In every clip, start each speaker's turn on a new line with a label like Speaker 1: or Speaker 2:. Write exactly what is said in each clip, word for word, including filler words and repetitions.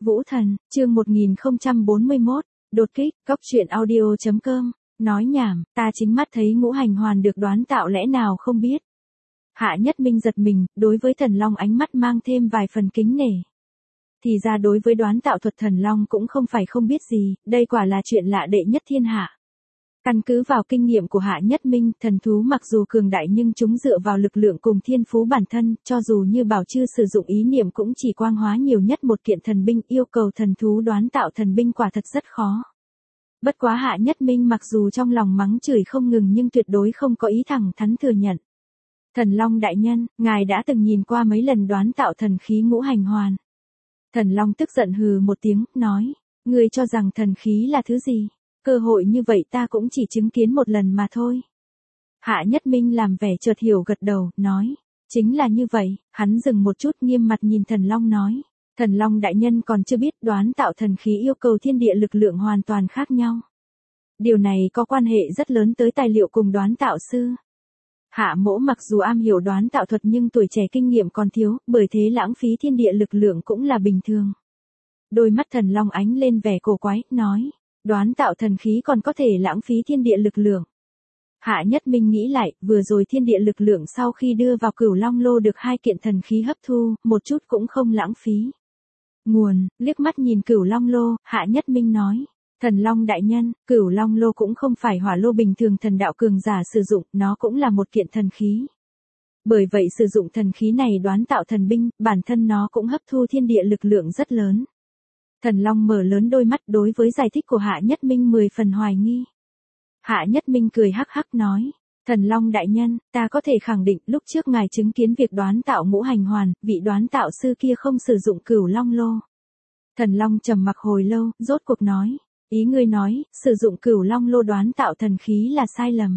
Speaker 1: Vũ Thần, chương một nghìn không trăm bốn mươi mốt, đột kích, cóc truyện audio chấm com, nói nhảm, ta chính mắt thấy ngũ hành hoàn được đoán tạo lẽ nào không biết. Hạ Nhất Minh giật mình, đối với Thần Long ánh mắt mang thêm vài phần kính nể. Thì ra đối với đoán tạo thuật Thần Long cũng không phải không biết gì, đây quả là chuyện lạ đệ nhất thiên hạ. Căn cứ vào kinh nghiệm của Hạ Nhất Minh, thần thú mặc dù cường đại nhưng chúng dựa vào lực lượng cùng thiên phú bản thân, cho dù như Bảo Chư sử dụng ý niệm cũng chỉ quang hóa nhiều nhất một kiện thần binh, yêu cầu thần thú đoán tạo thần binh quả thật rất khó. Bất quá Hạ Nhất Minh mặc dù trong lòng mắng chửi không ngừng nhưng tuyệt đối không có ý thẳng thắn thừa nhận. Thần Long đại nhân, ngài đã từng nhìn qua mấy lần đoán tạo thần khí ngũ hành hoàn. Thần Long tức giận hừ một tiếng, nói, ngươi cho rằng thần khí là thứ gì? Cơ hội như vậy ta cũng chỉ chứng kiến một lần mà thôi. Hạ Nhất Minh làm vẻ chợt hiểu gật đầu, nói, chính là như vậy. Hắn dừng một chút nghiêm mặt nhìn Thần Long nói, Thần Long đại nhân còn chưa biết đoán tạo thần khí yêu cầu thiên địa lực lượng hoàn toàn khác nhau. Điều này có quan hệ rất lớn tới tài liệu cùng đoán tạo sư. Hạ Mỗ mặc dù am hiểu đoán tạo thuật nhưng tuổi trẻ kinh nghiệm còn thiếu, bởi thế lãng phí thiên địa lực lượng cũng là bình thường. Đôi mắt Thần Long ánh lên vẻ cổ quái, nói, đoán tạo thần khí còn có thể lãng phí thiên địa lực lượng. Hạ Nhất Minh nghĩ lại, vừa rồi thiên địa lực lượng sau khi đưa vào Cửu Long lô được hai kiện thần khí hấp thu, một chút cũng không lãng phí. Nguồn, liếc mắt nhìn Cửu Long lô, Hạ Nhất Minh nói, Thần Long đại nhân, Cửu Long lô cũng không phải hỏa lô bình thường thần đạo cường giả sử dụng, nó cũng là một kiện thần khí. Bởi vậy sử dụng thần khí này đoán tạo thần binh, bản thân nó cũng hấp thu thiên địa lực lượng rất lớn. Thần Long mở lớn đôi mắt đối với giải thích của Hạ Nhất Minh mười phần hoài nghi. Hạ Nhất Minh cười hắc hắc nói, Thần Long đại nhân, ta có thể khẳng định lúc trước ngài chứng kiến việc đoán tạo ngũ hành hoàn, vị đoán tạo sư kia không sử dụng Cửu Long lô. Thần Long trầm mặc hồi lâu, rốt cuộc nói, ý ngươi nói, sử dụng Cửu Long lô đoán tạo thần khí là sai lầm.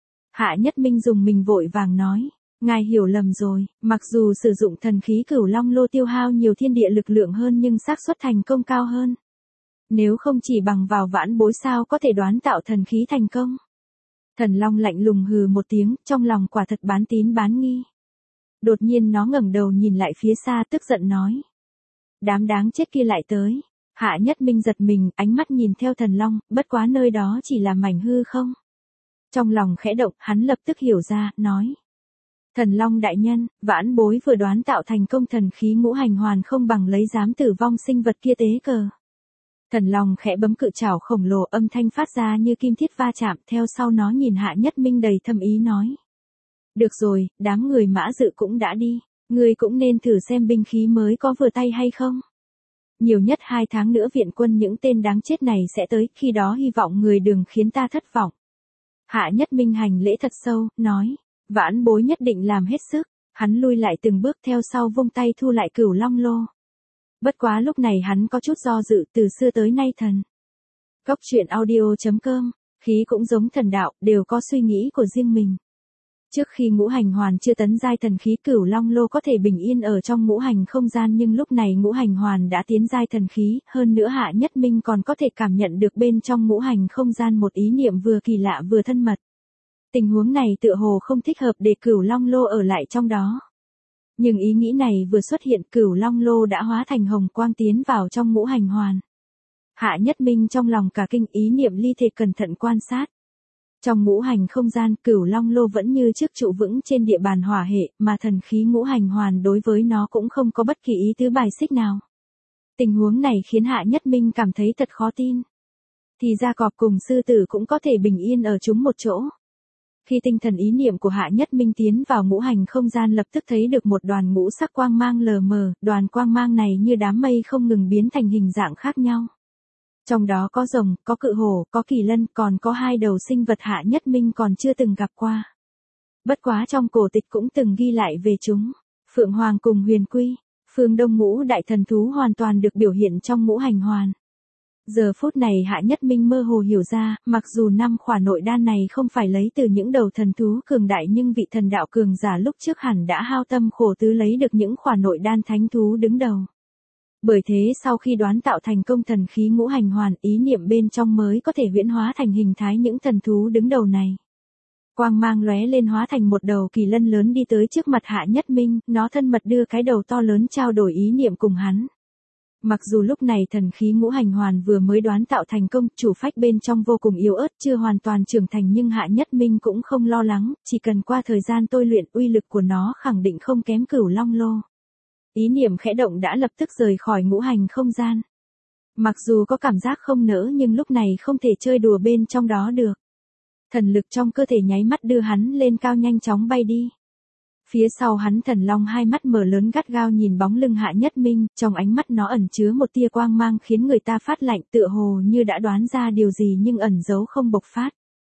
Speaker 1: Hạ Nhất Minh dùng mình vội vàng nói, ngài hiểu lầm rồi, mặc dù sử dụng thần khí Cửu Long lô tiêu hao nhiều thiên địa lực lượng hơn nhưng xác suất thành công cao hơn. Nếu không chỉ bằng vào vãn bối sao có thể đoán tạo thần khí thành công. Thần Long lạnh lùng hừ một tiếng, trong lòng quả thật bán tín bán nghi. Đột nhiên nó ngẩng đầu nhìn lại phía xa tức giận nói. Đám đáng chết kia lại tới. Hạ Nhất Minh giật mình, ánh mắt nhìn theo Thần Long, bất quá nơi đó chỉ là mảnh hư không. Trong lòng khẽ động, hắn lập tức hiểu ra, nói. Thần Long đại nhân, vãn bối vừa đoán tạo thành công thần khí ngũ hành hoàn không bằng lấy dám tử vong sinh vật kia tế cờ. Thần Long khẽ bấm cự trảo khổng lồ, âm thanh phát ra như kim thiết va chạm, theo sau nó nhìn Hạ Nhất Minh đầy thâm ý nói. Được rồi, đám người mã dự cũng đã đi, ngươi cũng nên thử xem binh khí mới có vừa tay hay không. Nhiều nhất hai tháng nữa viện quân những tên đáng chết này sẽ tới, khi đó hy vọng người đừng khiến ta thất vọng. Hạ Nhất Minh hành lễ thật sâu, nói. Vãn bối nhất định làm hết sức. Hắn lui lại từng bước theo sau vung tay thu lại Cửu Long lô. Bất quá lúc này hắn có chút do dự, từ xưa tới nay thần. Cóc truyện audio chấm com, khí cũng giống thần đạo, đều có suy nghĩ của riêng mình. Trước khi ngũ hành hoàn chưa tấn giai thần khí Cửu Long lô có thể bình yên ở trong ngũ hành không gian, nhưng lúc này ngũ hành hoàn đã tiến giai thần khí, hơn nữa Hạ Nhất Minh còn có thể cảm nhận được bên trong ngũ hành không gian một ý niệm vừa kỳ lạ vừa thân mật. Tình huống này tựa hồ không thích hợp để Cửu Long lô ở lại trong đó. Nhưng ý nghĩ này vừa xuất hiện, Cửu Long lô đã hóa thành hồng quang tiến vào trong ngũ hành hoàn. Hạ Nhất Minh trong lòng cả kinh, ý niệm ly thể cẩn thận quan sát. Trong ngũ hành không gian, Cửu Long lô vẫn như trước trụ vững trên địa bàn hỏa hệ, mà thần khí ngũ hành hoàn đối với nó cũng không có bất kỳ ý tứ bài xích nào. Tình huống này khiến Hạ Nhất Minh cảm thấy thật khó tin. Thì ra cọp cùng sư tử cũng có thể bình yên ở chúng một chỗ. Khi tinh thần ý niệm của Hạ Nhất Minh tiến vào ngũ hành không gian, lập tức thấy được một đoàn ngũ sắc quang mang lờ mờ, đoàn quang mang này như đám mây không ngừng biến thành hình dạng khác nhau. Trong đó có rồng, có cự hổ, có kỳ lân, còn có hai đầu sinh vật Hạ Nhất Minh còn chưa từng gặp qua. Bất quá trong cổ tịch cũng từng ghi lại về chúng. Phượng Hoàng cùng Huyền Quy, phương Đông ngũ đại thần thú hoàn toàn được biểu hiện trong ngũ hành hoàn. Giờ phút này Hạ Nhất Minh mơ hồ hiểu ra, mặc dù năm khỏa nội đan này không phải lấy từ những đầu thần thú cường đại, nhưng vị thần đạo cường giả lúc trước hẳn đã hao tâm khổ tứ lấy được những khỏa nội đan thánh thú đứng đầu. Bởi thế sau khi đoán tạo thành công thần khí ngũ hành hoàn, ý niệm bên trong mới có thể huyễn hóa thành hình thái những thần thú đứng đầu này. Quang mang lóe lên hóa thành một đầu kỳ lân lớn đi tới trước mặt Hạ Nhất Minh, nó thân mật đưa cái đầu to lớn trao đổi ý niệm cùng hắn. Mặc dù lúc này thần khí ngũ hành hoàn vừa mới đoán tạo thành công, chủ phách bên trong vô cùng yếu ớt, chưa hoàn toàn trưởng thành, nhưng Hạ Nhất Minh cũng không lo lắng, chỉ cần qua thời gian tôi luyện, uy lực của nó khẳng định không kém Cửu Long Lô. Ý niệm khẽ động đã lập tức rời khỏi ngũ hành không gian. Mặc dù có cảm giác không nỡ nhưng lúc này không thể chơi đùa bên trong đó được. Thần lực trong cơ thể nháy mắt đưa hắn lên cao, nhanh chóng bay đi. Phía sau hắn thần long hai mắt mở lớn gắt gao nhìn bóng lưng Hạ Nhất Minh, trong ánh mắt nó ẩn chứa một tia quang mang khiến người ta phát lạnh, tựa hồ như đã đoán ra điều gì nhưng ẩn giấu không bộc phát.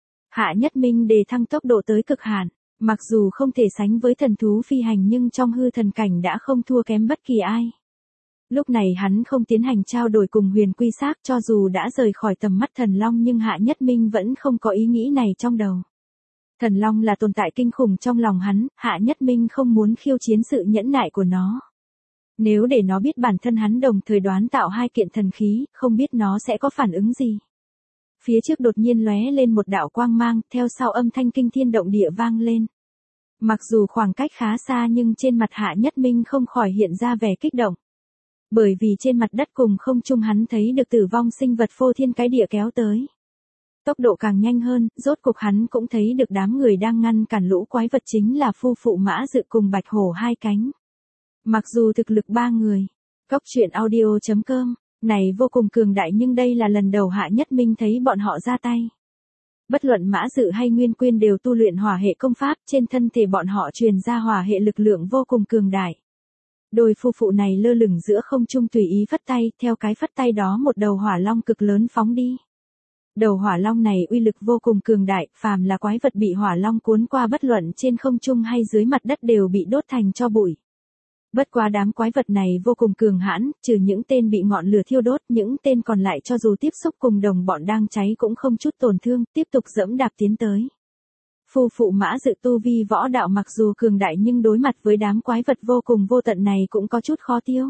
Speaker 1: Hạ Nhất Minh đề thăng tốc độ tới cực hạn, mặc dù không thể sánh với thần thú phi hành nhưng trong hư thần cảnh đã không thua kém bất kỳ ai. Lúc này hắn không tiến hành trao đổi cùng Huyền Quy Xác, cho dù đã rời khỏi tầm mắt thần long nhưng Hạ Nhất Minh vẫn không có ý nghĩ này trong đầu. Thần long là tồn tại kinh khủng trong lòng hắn, Hạ Nhất Minh không muốn khiêu chiến sự nhẫn nại của nó. Nếu để nó biết bản thân hắn đồng thời đoán tạo hai kiện thần khí, không biết nó sẽ có phản ứng gì. Phía trước đột nhiên lóe lên một đạo quang mang, theo sau âm thanh kinh thiên động địa vang lên. Mặc dù khoảng cách khá xa nhưng trên mặt Hạ Nhất Minh không khỏi hiện ra vẻ kích động. Bởi vì trên mặt đất cùng không trung hắn thấy được tử vong sinh vật phô thiên cái địa kéo tới. Tốc độ càng nhanh hơn, rốt cuộc hắn cũng thấy được đám người đang ngăn cản lũ quái vật chính là phu phụ Mã Dự cùng Bạch Hổ hai cánh. Mặc dù thực lực ba người, Cốc truyện audio chấm com, này vô cùng cường đại nhưng đây là lần đầu Hạ Nhất Minh thấy bọn họ ra tay. Bất luận Mã Dự hay Nguyên Quyên đều tu luyện hỏa hệ công pháp, trên thân thể bọn họ truyền ra hỏa hệ lực lượng vô cùng cường đại. Đôi phu phụ này lơ lửng giữa không trung tùy ý phất tay, theo cái phất tay đó một đầu hỏa long cực lớn phóng đi. Đầu hỏa long này uy lực vô cùng cường đại, phàm là quái vật bị hỏa long cuốn qua bất luận trên không trung hay dưới mặt đất đều bị đốt thành tro bụi. Bất quá đám quái vật này vô cùng cường hãn, trừ những tên bị ngọn lửa thiêu đốt, những tên còn lại cho dù tiếp xúc cùng đồng bọn đang cháy cũng không chút tổn thương, tiếp tục dẫm đạp tiến tới. Phu phụ Mã Dự tu vi võ đạo mặc dù cường đại nhưng đối mặt với đám quái vật vô cùng vô tận này cũng có chút khó tiêu.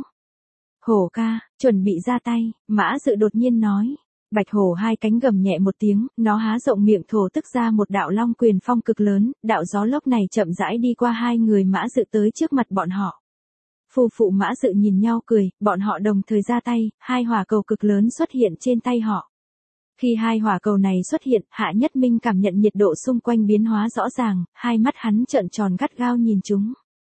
Speaker 1: Hổ ca, chuẩn bị ra tay, Mã Dự đột nhiên nói. Bạch Hổ hai cánh gầm nhẹ một tiếng, nó há rộng miệng thổ tức ra một đạo long quyền phong cực lớn, đạo gió lốc này chậm rãi đi qua hai người Mã Dự tới trước mặt bọn họ. Phu phụ Mã Dự nhìn nhau cười, bọn họ đồng thời ra tay, hai hỏa cầu cực lớn xuất hiện trên tay họ. Khi hai hỏa cầu này xuất hiện, Hạ Nhất Minh cảm nhận nhiệt độ xung quanh biến hóa rõ ràng, hai mắt hắn trợn tròn gắt gao nhìn chúng.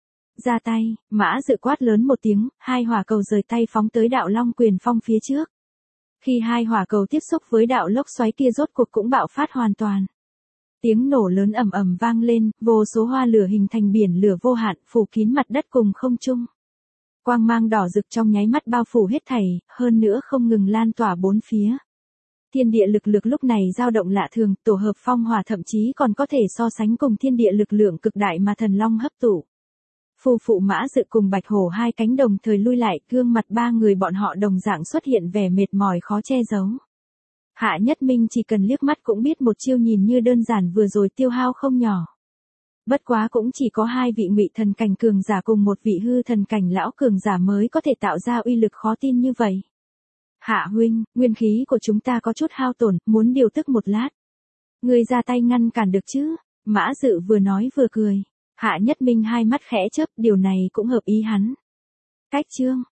Speaker 1: Ra tay, Mã Dự quát lớn một tiếng, hai hỏa cầu rời tay phóng tới đạo long quyền phong phía trước. Khi hai hỏa cầu tiếp xúc với đạo lốc xoáy kia rốt cuộc cũng bạo phát hoàn toàn. Tiếng nổ lớn ầm ầm vang lên, vô số hoa lửa hình thành biển lửa vô hạn, phủ kín mặt đất cùng không trung. Quang mang đỏ rực trong nháy mắt bao phủ hết thảy, hơn nữa không ngừng lan tỏa bốn phía. Thiên địa lực lực lúc này dao động lạ thường, tổ hợp phong hỏa thậm chí còn có thể so sánh cùng thiên địa lực lượng cực đại mà thần long hấp tụ. Phu phụ Mã Dự cùng Bạch Hổ hai cánh đồng thời lui lại, gương mặt ba người bọn họ đồng dạng xuất hiện vẻ mệt mỏi khó che giấu. Hạ Nhất Minh chỉ cần liếc mắt cũng biết một chiêu nhìn như đơn giản vừa rồi tiêu hao không nhỏ. Bất quá cũng chỉ có hai vị ngụy thần cảnh cường giả cùng một vị hư thần cảnh lão cường giả mới có thể tạo ra uy lực khó tin như vậy. Hạ huynh, nguyên khí của chúng ta có chút hao tổn, muốn điều tức một lát. Ngươi ra tay ngăn cản được chứ? Mã Dự vừa nói vừa cười. Hạ Nhất Minh hai mắt khẽ chớp, điều này cũng hợp ý hắn. Cách chương,